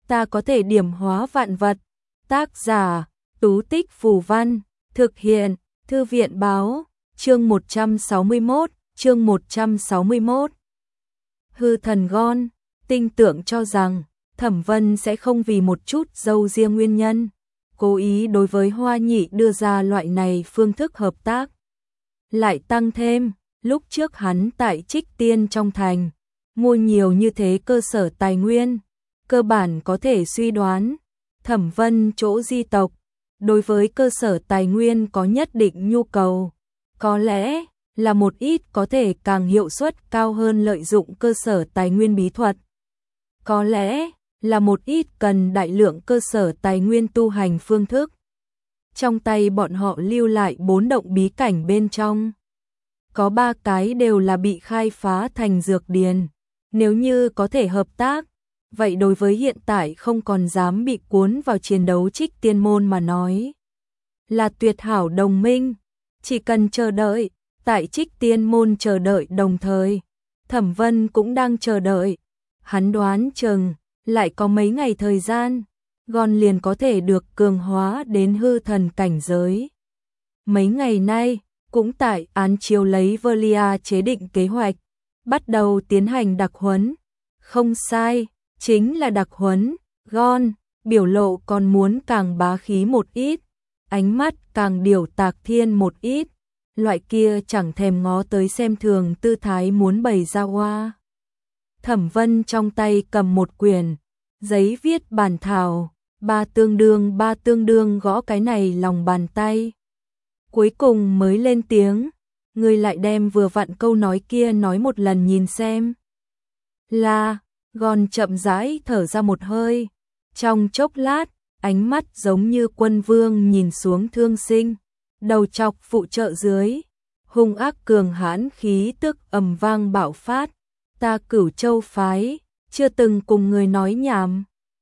ta có thể điểm hóa vạn vật. Tác giả, Tú Tích Phù Văn, thực hiện, Thư viện Báo, chương 161, chương 161. Hư thần Gon, tinh tưởng cho rằng, Thẩm Vân sẽ không vì một chút dâu riêng nguyên nhân, cố ý đối với Hoa Nhị đưa ra loại này phương thức hợp tác. Lại tăng thêm, lúc trước hắn tại Trích Tiên trong thành, mua nhiều như thế cơ sở tài nguyên, cơ bản có thể suy đoán, Thẩm Vân chỗ di tộc, đối với cơ sở tài nguyên có nhất định nhu cầu, có lẽ là một ít có thể càng hiệu suất cao hơn lợi dụng cơ sở tài nguyên bí thuật. Có lẽ là một ít cần đại lượng cơ sở tài nguyên tu hành phương thức. Trong tay bọn họ lưu lại 4 động bí cảnh bên trong. Có 3 cái đều là bị khai phá thành dược điền. Nếu như có thể hợp tác, vậy đối với hiện tại không còn dám bị cuốn vào chiến đấu Trích Tiên môn mà nói, là tuyệt hảo đồng minh. Chỉ cần chờ đợi, tại Trích Tiên môn chờ đợi đồng thời, Thẩm Vân cũng đang chờ đợi. Hắn đoán chừng lại có mấy ngày thời gian, Gon liền có thể được cường hóa đến hư thần cảnh giới. Mấy ngày nay, cũng tại án chiếu lấy Velia chế định kế hoạch, bắt đầu tiến hành đặc huấn. Không sai, chính là đặc huấn. Gon, biểu lộ còn muốn càng bá khí một ít, ánh mắt càng điều tạc thiên một ít, loại kia chẳng thèm ngó tới xem thường tư thái muốn bày ra hoa. Thẩm Vân trong tay cầm một quyển giấy viết bản thảo, ba tương đương gõ cái này lòng bàn tay. Cuối cùng mới lên tiếng, ngươi lại đem vừa vặn câu nói kia nói một lần nhìn xem. Là, Gon chậm rãi thở ra một hơi, trong chốc lát, ánh mắt giống như quân vương nhìn xuống thương sinh, đầu chọc phụ trợ dưới, hung ác cường hãn khí tức ầm vang bạo phát, ta Cửu Châu phái, chưa từng cùng người nói nhảm.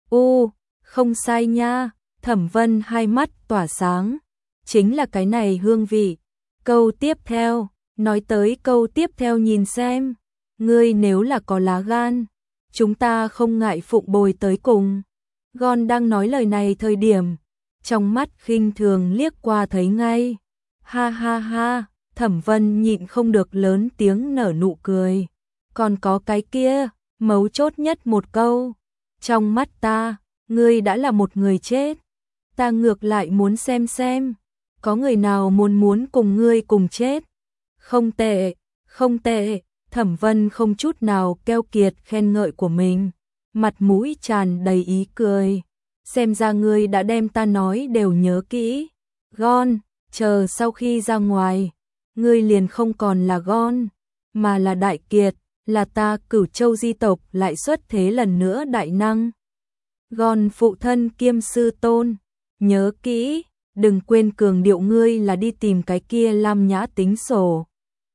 Không sai nha, Thẩm Vân hai mắt tỏa sáng, chính là cái này hương vị. Câu tiếp theo, nói tới câu tiếp theo nhìn xem, ngươi nếu là có lá gan, chúng ta không ngại phụng bồi tới cùng. Gon đang nói lời này thời điểm, trong mắt khinh thường liếc qua thấy ngay. Ha ha ha, Thẩm Vân nhịn không được lớn tiếng nở nụ cười. Còn có cái kia, mấu chốt nhất một câu. Trong mắt ta, ngươi đã là một người chết. Ta ngược lại muốn xem, có người nào muốn cùng ngươi cùng chết. Không tệ, không tệ, Thẩm Vân không chút nào keo kiệt khen ngợi của mình, mặt mũi tràn đầy ý cười. Xem ra ngươi đã đem ta nói đều nhớ kỹ. Gon, chờ sau khi ra ngoài, ngươi liền không còn là Gon, mà là Đại Kiệt, là ta Cửu Châu di tộc lại xuất thế lần nữa đại năng. Gon phụ thân kiêm sư tôn, nhớ kỹ, đừng quên cường điệu ngươi là đi tìm cái kia Lam Nhã tính sổ.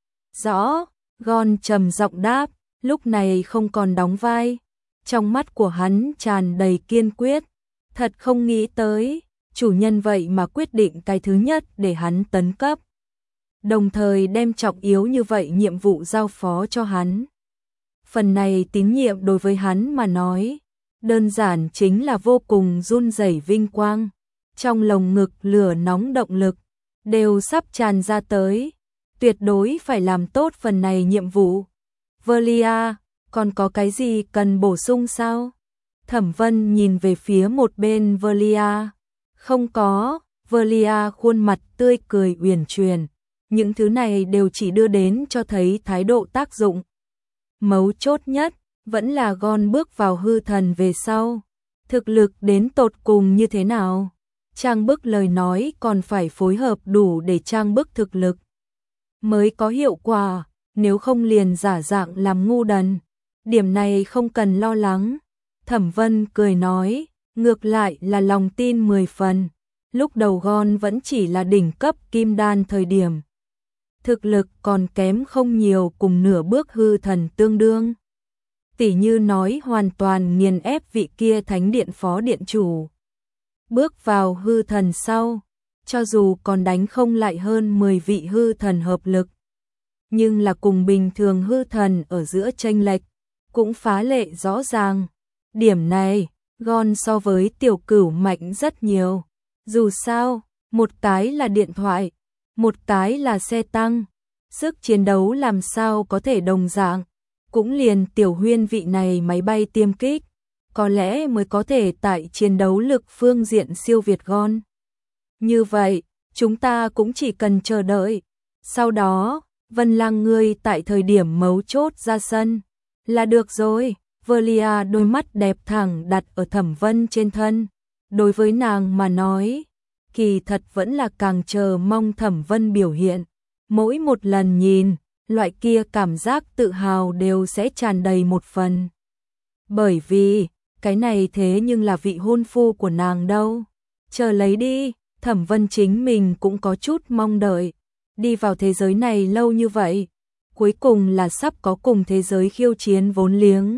Rõ, Gon trầm giọng đáp, lúc này không còn đóng vai, trong mắt của hắn tràn đầy kiên quyết, thật không nghĩ tới, chủ nhân vậy mà quyết định cái thứ nhất để hắn tấn cấp. Đồng thời đem trọng yếu như vậy nhiệm vụ giao phó cho hắn. Phần này tín nhiệm đối với hắn mà nói, đơn giản chính là vô cùng run rẩy vinh quang. Trong lồng ngực lửa nóng động lực, đều sắp tràn ra tới. Tuyệt đối phải làm tốt phần này nhiệm vụ. Velia, còn có cái gì cần bổ sung sao? Thẩm Vân nhìn về phía một bên Velia. Không có, Velia khuôn mặt tươi cười uyển chuyển. Những thứ này đều chỉ đưa đến cho thấy thái độ tác dụng. Mấu chốt nhất, vẫn là Gon bước vào hư thần về sau. Thực lực đến tột cùng như thế nào? Trang bức lời nói còn phải phối hợp đủ để trang bức thực lực mới có hiệu quả, nếu không liền giả dạng làm ngu đần. Điểm này không cần lo lắng. Thẩm Vân cười nói, ngược lại là lòng tin 10 phần. Lúc đầu Gon vẫn chỉ là đỉnh cấp kim đan thời điểm. Thực lực còn kém không nhiều, cùng nửa bước hư thần tương đương. Tỷ như nói hoàn toàn nghiền ép vị kia thánh điện phó điện chủ. Bước vào hư thần sau, cho dù còn đánh không lại hơn 10 vị hư thần hợp lực, nhưng là cùng bình thường hư thần ở giữa chênh lệch cũng phá lệ rõ ràng. Điểm này, Gon so với Tiểu Cửu mạnh rất nhiều. Dù sao, một cái là điện thoại, một cái là xe tăng, sức chiến đấu làm sao có thể đồng dạng, cũng liền Tiểu Huyên vị này máy bay tiêm kích, có lẽ mới có thể tại chiến đấu lực phương diện siêu việt Gon. Như vậy, chúng ta cũng chỉ cần chờ đợi. Sau đó, Vân Lang ngươi tại thời điểm mấu chốt ra sân là được rồi. Velia đôi mắt đẹp thẳng đặt ở Thẩm Vân trên thân. Đối với nàng mà nói, kỳ thật vẫn là càng chờ mong Thẩm Vân biểu hiện. Mỗi một lần nhìn, loại kia cảm giác tự hào đều sẽ tràn đầy một phần. Bởi vì, cái này thế nhưng là vị hôn phu của nàng đâu. Chờ lấy đi, Thẩm Vân chính mình cũng có chút mong đợi. Đi vào thế giới này lâu như vậy, cuối cùng là sắp có cùng thế giới khiêu chiến vốn liếng.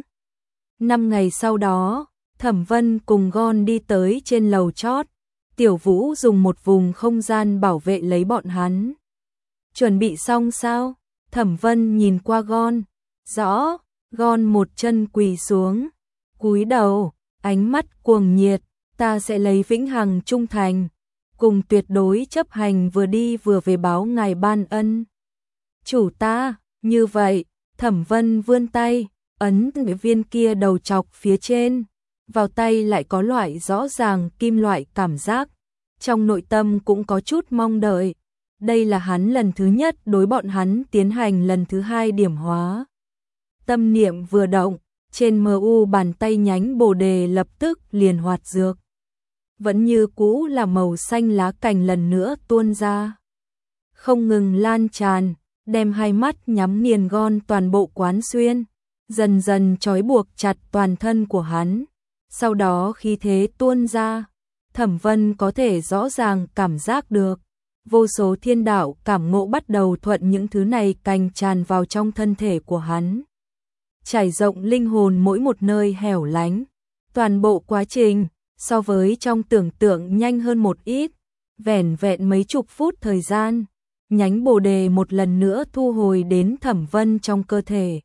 5 ngày sau đó, Thẩm Vân cùng Gon đi tới trên lầu chót. Tiểu Vũ dùng một vùng không gian bảo vệ lấy bọn hắn. Chuẩn bị xong sao? Thẩm Vân nhìn qua Gon. Rõ, Gon một chân quỳ xuống, cúi đầu, ánh mắt cuồng nhiệt, ta sẽ lấy vĩnh hằng trung thành, cùng tuyệt đối chấp hành vừa đi vừa về báo ngài ban ân. Chủ ta, như vậy, Thẩm Vân vươn tay, ấn cái viên kia đầu chọc phía trên, vào tay lại có loại rõ ràng kim loại cảm giác, trong nội tâm cũng có chút mong đợi. Đây là hắn lần thứ nhất đối bọn hắn tiến hành lần thứ hai điểm hóa. Tâm niệm vừa động, trên MU bàn tay nhánh bồ đề lập tức liền hoạt dược. Vẫn như cũ là màu xanh lá cành lần nữa tuôn ra. Không ngừng lan tràn, đem hai mắt nhắm nghiền Gon toàn bộ quán xuyên, dần dần trói buộc chặt toàn thân của hắn. Sau đó khí thế tuôn ra, Thẩm Vân có thể rõ ràng cảm giác được. Vô số thiên đạo cảm ngộ bắt đầu thuận những thứ này cành tràn vào trong thân thể của hắn. Trải rộng linh hồn mỗi một nơi hẻo lánh. Toàn bộ quá trình, so với trong tưởng tượng nhanh hơn một ít, vẻn vẹn mấy chục phút thời gian. Nhánh bồ đề một lần nữa thu hồi đến Thẩm Vân trong cơ thể.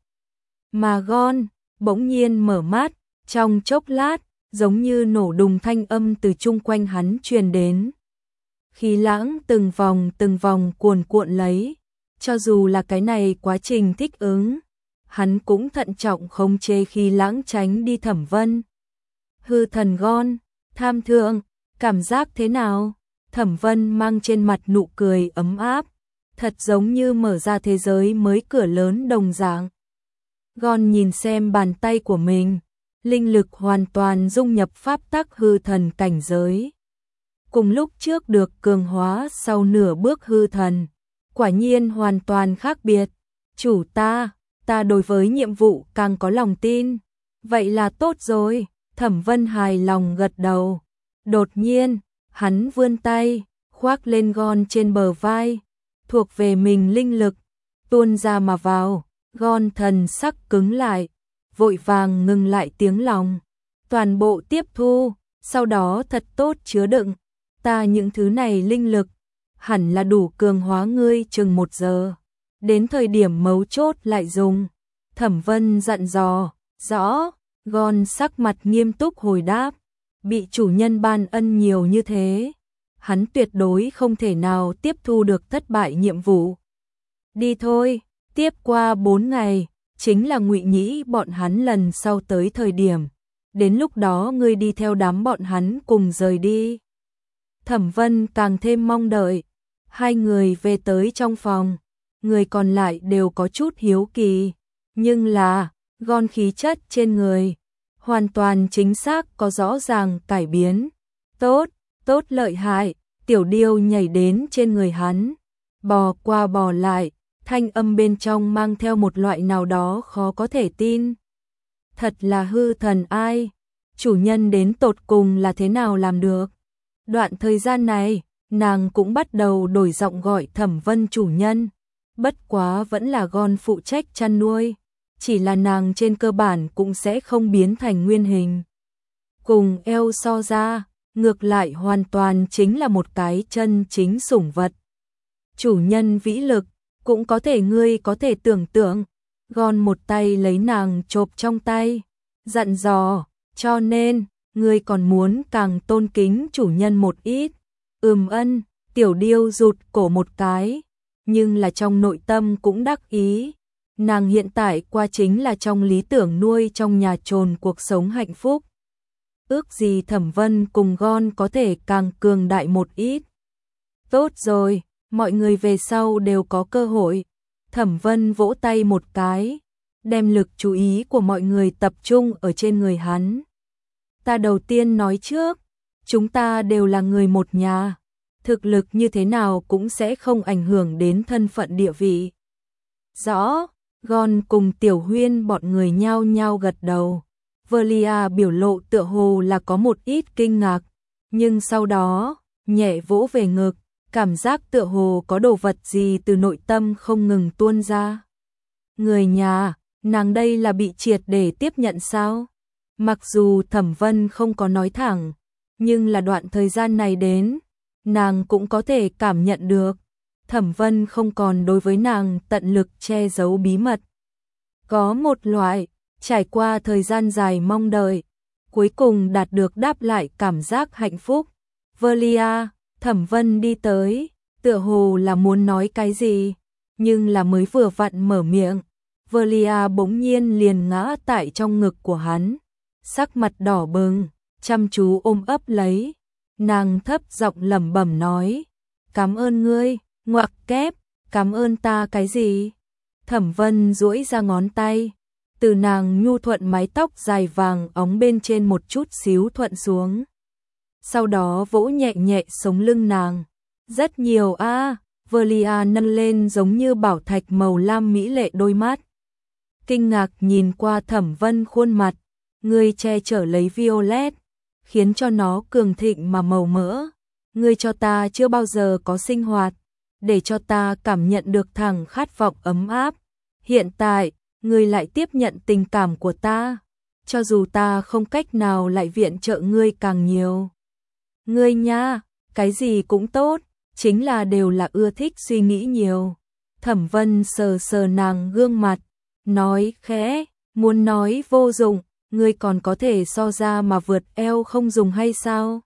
Mà Gon bỗng nhiên mở mắt, trong chốc lát, giống như nổ đùng thanh âm từ chung quanh hắn truyền đến. Khí lãng từng vòng cuồn cuộn lấy, cho dù là cái này quá trình thích ứng, hắn cũng thận trọng khống chế khí lãng tránh đi Thẩm Vân. Hư thần Gon, tham thượng, cảm giác thế nào? Thẩm Vân mang trên mặt nụ cười ấm áp, thật giống như mở ra thế giới mới cửa lớn đồng dạng. Gon nhìn xem bàn tay của mình, linh lực hoàn toàn dung nhập pháp tắc hư thần cảnh giới. Cùng lúc trước được cường hóa sau nửa bước hư thần, quả nhiên hoàn toàn khác biệt. Chủ ta đối với nhiệm vụ càng có lòng tin. Vậy là tốt rồi, Thẩm Vân hài lòng gật đầu. Đột nhiên, hắn vươn tay, khoác lên Gon trên bờ vai, thuộc về mình linh lực, tuôn ra mà vào. Gon thần sắc cứng lại, vội vàng ngừng lại tiếng lòng. Toàn bộ tiếp thu, sau đó thật tốt chứa đựng. Ta những thứ này linh lực, hẳn là đủ cường hóa ngươi chừng 1 giờ. Đến thời điểm mấu chốt lại dùng. Thẩm Vân dặn dò, rõ, Gon sắc mặt nghiêm túc hồi đáp. Bị chủ nhân ban ân nhiều như thế, hắn tuyệt đối không thể nào tiếp thu được thất bại nhiệm vụ. Đi thôi, tiếp qua 4 ngày, chính là Ngụy Nhĩ bọn hắn lần sau tới thời điểm. Đến lúc đó ngươi đi theo đám bọn hắn cùng rời đi. Thẩm Vân càng thêm mong đợi. Hai người về tới trong phòng, người còn lại đều có chút hiếu kỳ, nhưng là Gon khí chất trên người hoàn toàn chính xác có rõ ràng cải biến. Tốt lợi hại. Tiểu Điêu nhảy đến trên người hắn, bò qua bò lại, thanh âm bên trong mang theo một loại nào đó khó có thể tin. Thật là hư thần ai? Chủ nhân đến tột cùng là thế nào làm được? Đoạn thời gian này, nàng cũng bắt đầu đổi giọng gọi Thẩm Vân chủ nhân. Bất quá vẫn là Gon phụ trách chăn nuôi. Chỉ là nàng trên cơ bản cũng sẽ không biến thành nguyên hình. Cùng eo so ra, ngược lại hoàn toàn chính là một cái chân chính sủng vật. Chủ nhân vĩ lực, cũng có thể ngươi có thể tưởng tượng. Gon một tay lấy nàng chộp trong tay, dặn dò, cho nên, ngươi còn muốn càng tôn kính chủ nhân một ít. Ân, Tiểu Điêu rụt cổ một cái, nhưng là trong nội tâm cũng đắc ý. Nàng hiện tại qua chính là trong lý tưởng nuôi trong nhà chồn cuộc sống hạnh phúc. Ước gì Thẩm Vân cùng Gon có thể càng cường đại một ít. Tốt rồi, mọi người về sau đều có cơ hội. Thẩm Vân vỗ tay một cái, đem lực chú ý của mọi người tập trung ở trên người hắn. Ta đầu tiên nói trước, chúng ta đều là người một nhà, thực lực như thế nào cũng sẽ không ảnh hưởng đến thân phận địa vị. Rõ, Gon cùng Tiểu Huyên bọn người nhao nhao gật đầu. Velia biểu lộ tựa hồ là có một ít kinh ngạc, nhưng sau đó, nhẹ vỗ về ngực, cảm giác tựa hồ có đồ vật gì từ nội tâm không ngừng tuôn ra. Người nhà, nàng đây là bị triệt để tiếp nhận sao? Mặc dù Thẩm Vân không có nói thẳng, nhưng là đoạn thời gian này đến, nàng cũng có thể cảm nhận được. Thẩm Vân không còn đối với nàng tận lực che giấu bí mật. Có một loại, trải qua thời gian dài mong đợi, cuối cùng đạt được đáp lại cảm giác hạnh phúc. Velia, Thẩm Vân đi tới, tựa hồ là muốn nói cái gì, nhưng là mới vừa vặn mở miệng, Velia bỗng nhiên liền ngã tại trong ngực của hắn, sắc mặt đỏ bừng, chăm chú ôm ấp lấy. Nàng thấp giọng lẩm bẩm nói, cảm ơn ngươi, ngoặc kép, cảm ơn ta cái gì? Thẩm Vân duỗi ra ngón tay, từ nàng nhu thuận mái tóc dài vàng óng bên trên một chút xíu thuận xuống. Sau đó vỗ nhẹ nhẹ sống lưng nàng. Rất nhiều a. Velia nâng lên giống như bảo thạch màu lam mỹ lệ đôi mắt. Kinh ngạc nhìn qua Thẩm Vân khuôn mặt, ngươi che chở lấy Violet, khiến cho nó cường thịnh mà màu mỡ. Ngươi cho ta chưa bao giờ có sinh hoạt, để cho ta cảm nhận được thẳng khát vọng ấm áp. Hiện tại, ngươi lại tiếp nhận tình cảm của ta, cho dù ta không cách nào lại viện trợ ngươi càng nhiều. Ngươi nha, cái gì cũng tốt, chính là đều là ưa thích suy nghĩ nhiều. Thẩm Vân sờ sờ nàng gương mặt, nói khẽ, muốn nói vô dụng, ngươi còn có thể so ra mà vượt eo không dùng hay sao?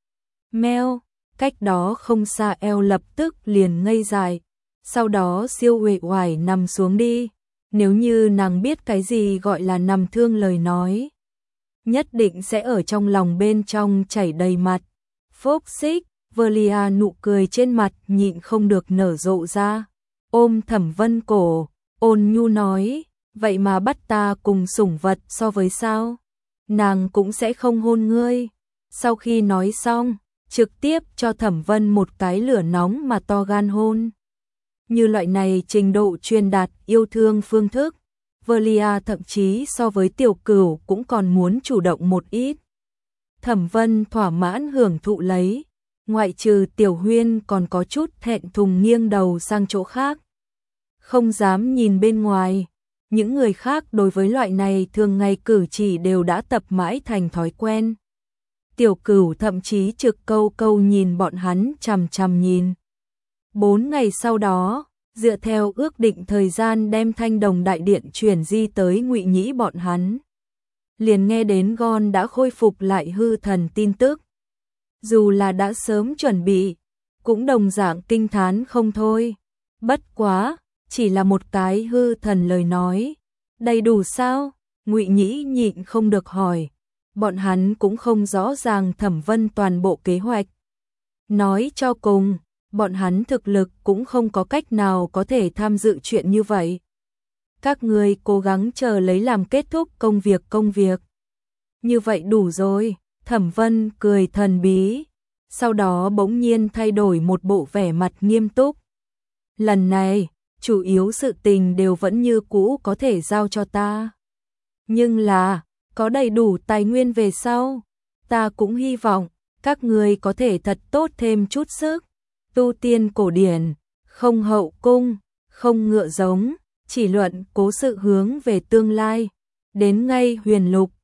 Meo, cách đó không xa eo lập tức liền ngây dại, sau đó siêu uể oải nằm xuống đi. Nếu như nàng biết cái gì gọi là nằm thương lời nói, nhất định sẽ ở trong lòng bên trong chảy đầy mặt. Phốc xích, Velia nụ cười trên mặt nhịn không được nở rộ ra, ôm Thẩm Vân cổ, ôn nhu nói, vậy mà bắt ta cùng sủng vật so với sao? Nàng cũng sẽ không hôn ngươi. Sau khi nói xong, trực tiếp cho Thẩm Vân một cái lửa nóng mà to gan hôn. Như loại này trình độ truyền đạt yêu thương phương thức, Velia thậm chí so với Tiểu Cửu cũng còn muốn chủ động một ít. Thẩm Vân thỏa mãn hưởng thụ lấy, ngoại trừ Tiểu Huyên còn có chút thẹn thùng nghiêng đầu sang chỗ khác. Không dám nhìn bên ngoài, những người khác đối với loại này thường ngày cử chỉ đều đã tập mãi thành thói quen. Tiểu Cửu thậm chí trực câu câu nhìn bọn hắn chằm chằm nhìn. 4 ngày sau đó, dựa theo ước định thời gian đem Thanh Đồng Đại Điện chuyển di tới Ngụy Nhĩ bọn hắn. Liền nghe đến Gon đã khôi phục lại hư thần tin tức. Dù là đã sớm chuẩn bị, cũng đồng dạng kinh thán không thôi. Bất quá, chỉ là một cái hư thần lời nói. Đầy đủ sao? Ngụy Nhĩ nhịn không được hỏi. Bọn hắn cũng không rõ ràng Thẩm Vân toàn bộ kế hoạch. Nói cho cùng, bọn hắn thực lực cũng không có cách nào có thể tham dự chuyện như vậy. Các ngươi cố gắng chờ lấy làm kết thúc công việc. Như vậy đủ rồi, Thẩm Vân cười thần bí, sau đó bỗng nhiên thay đổi một bộ vẻ mặt nghiêm túc. Lần này, chủ yếu sự tình đều vẫn như cũ có thể giao cho ta. Nhưng là, có đầy đủ tài nguyên về sau, ta cũng hy vọng các ngươi có thể thật tốt thêm chút sức. Tu tiên cổ điển, không hậu cung, không ngựa giống, chỉ luận cố sự hướng về tương lai. Đến ngay huyền lục,